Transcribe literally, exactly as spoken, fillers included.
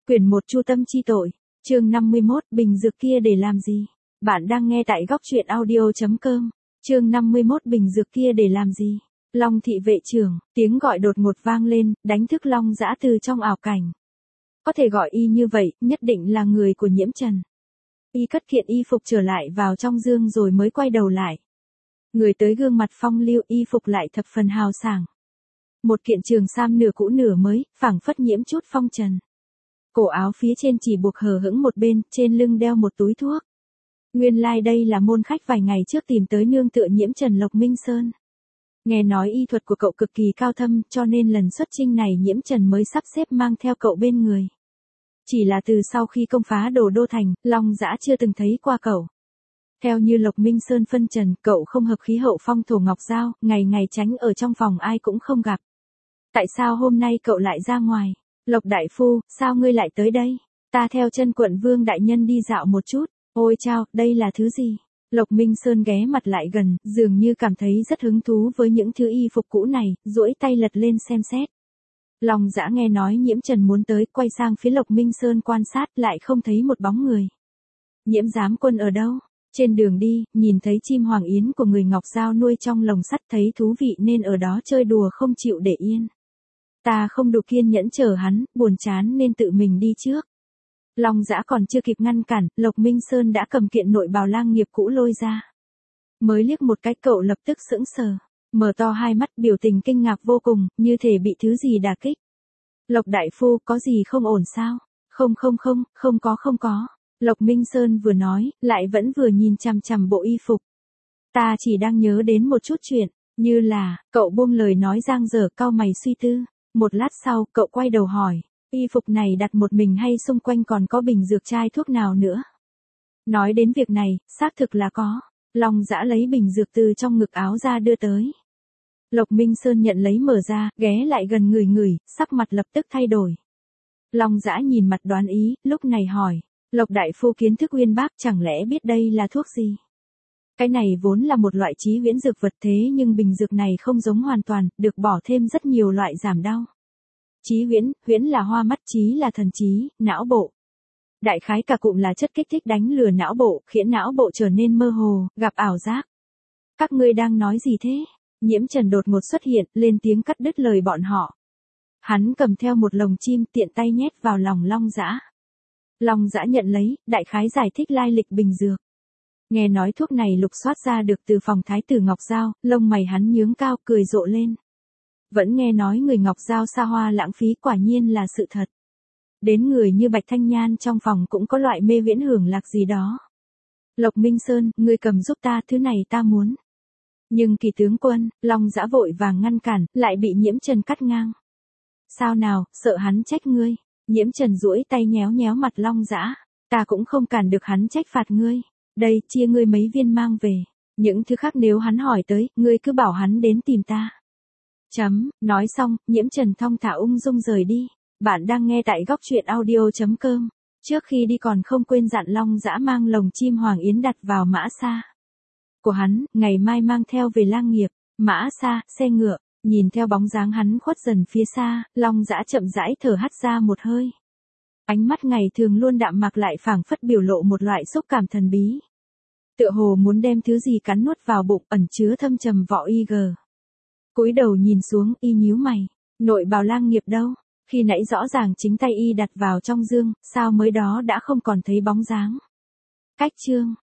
Quyển một Chu tâm chi tội, chương năm mươi mốt, bình dược kia để làm gì? Bạn đang nghe tại góc truyện audio chấm com. Chương năm mươi mốt, bình dược kia để làm gì? Long thị vệ trưởng, tiếng gọi đột ngột vang lên, đánh thức Long Dã từ trong ảo cảnh. Có thể gọi y như vậy, nhất định là người của Nhiễm Trần. Y cất kiện y phục trở lại vào trong dương rồi mới quay đầu lại. Người tới gương mặt phong lưu, y phục lại thập phần hào sảng. Một kiện trường sam nửa cũ nửa mới, phảng phất nhiễm chút phong trần. Cổ áo phía trên chỉ buộc hờ hững một bên, trên lưng đeo một túi thuốc. Nguyên lai like đây là môn khách vài ngày trước tìm tới nương tựa Nhiễm Trần Lộc Minh Sơn. Nghe nói y thuật của cậu cực kỳ cao thâm, cho nên lần xuất chinh này Nhiễm Trần mới sắp xếp mang theo cậu bên người. Chỉ là từ sau khi công phá Đồ Đô Thành, Long Dã chưa từng thấy qua cậu. Theo như Lộc Minh Sơn phân trần, cậu không hợp khí hậu phong thổ ngọc giao, ngày ngày tránh ở trong phòng ai cũng không gặp. Tại sao hôm nay cậu lại ra ngoài? Lộc đại phu, sao ngươi lại tới đây? Ta theo chân quận vương đại nhân đi dạo một chút. Ôi chao, đây là thứ gì? Lộc Minh Sơn ghé mặt lại gần, dường như cảm thấy rất hứng thú với những thứ y phục cũ này, duỗi tay lật lên xem xét. Long Dã nghe nói Nhiễm Trần muốn tới, quay sang phía Lộc Minh Sơn quan sát, lại không thấy một bóng người. Nhiễm giám quân ở đâu? Trên đường đi, nhìn thấy chim hoàng yến của người Ngọc Giao nuôi trong lồng sắt, thấy thú vị nên ở đó chơi đùa không chịu để yên. Ta không đủ kiên nhẫn chờ hắn, buồn chán nên tự mình đi trước. Long Dã còn chưa kịp ngăn cản, Lộc Minh Sơn đã cầm kiện nội bào lang nghiệp cũ lôi ra. Mới liếc một cái cậu lập tức sững sờ, mở to hai mắt biểu tình kinh ngạc vô cùng, như thể bị thứ gì đả kích. Lộc đại phu, có gì không ổn sao? Không không không, không có không có. Lộc Minh Sơn vừa nói, lại vẫn vừa nhìn chằm chằm bộ y phục. Ta chỉ đang nhớ đến một chút chuyện, như là, cậu buông lời nói giang dở, cau mày suy tư. Một lát sau, cậu quay đầu hỏi, y phục này đặt một mình hay xung quanh còn có bình dược chai thuốc nào nữa? Nói đến việc này, xác thực là có. Long Dã lấy bình dược từ trong ngực áo ra đưa tới. Lộc Minh Sơn nhận lấy mở ra, ghé lại gần người người, sắc mặt lập tức thay đổi. Long Dã nhìn mặt đoán ý, lúc này hỏi, Lộc đại phu kiến thức uyên bác, chẳng lẽ biết đây là thuốc gì? Cái này vốn là một loại chí huyễn dược vật, thế nhưng bình dược này không giống hoàn toàn, được bỏ thêm rất nhiều loại giảm đau. Chí huyễn, huyễn là hoa mắt, chí là thần trí, não bộ. Đại khái cả cụm là chất kích thích đánh lừa não bộ, khiến não bộ trở nên mơ hồ, gặp ảo giác. Các ngươi đang nói gì thế? Nhiễm Trần đột ngột xuất hiện, lên tiếng cắt đứt lời bọn họ. Hắn cầm theo một lồng chim, tiện tay nhét vào lòng Long Dã. Long Dã nhận lấy, đại khái giải thích lai lịch bình dược. Nghe nói thuốc này lục soát ra được từ phòng thái tử Ngọc Giao, lông mày hắn nhướng cao, cười rộ lên. Vẫn nghe nói người Ngọc Giao xa hoa lãng phí, quả nhiên là sự thật. Đến người như Bạch Thanh Nhan trong phòng cũng có loại mê viễn hưởng lạc gì đó. Lộc Minh Sơn, ngươi cầm giúp ta, thứ này ta muốn. Nhưng Kỳ tướng quân, Long Dã vội vàng ngăn cản, lại bị Nhiễm Trần cắt ngang. Sao nào, sợ hắn trách ngươi? Nhiễm Trần duỗi tay nhéo nhéo mặt Long Dã. Ta cũng không cản được hắn trách phạt ngươi. Đây, chia ngươi mấy viên mang về. Những thứ khác nếu hắn hỏi tới, ngươi cứ bảo hắn đến tìm ta. Chấm, nói xong, Nhiễm Trần thong thả ung dung rời đi. Bạn đang nghe tại góc truyện audio chấm com. Trước khi đi còn không quên dặn Long Dã mang lồng chim hoàng yến đặt vào mã xa của hắn, ngày mai mang theo về lang nghiệp. Mã xa, xe ngựa. Nhìn theo bóng dáng hắn khuất dần phía xa, Long Dã chậm rãi thở hắt ra một hơi. Ánh mắt ngày thường luôn đạm mạc lại phảng phất biểu lộ một loại xúc cảm thần bí. Tựa hồ muốn đem thứ gì cắn nuốt vào bụng, ẩn chứa thâm trầm vỏ y gờ. Cúi đầu nhìn xuống, y nhíu mày. Nội bào lang nghiệp đâu? Khi nãy rõ ràng chính tay y đặt vào trong dương, sao mới đó đã không còn thấy bóng dáng? Cách chương.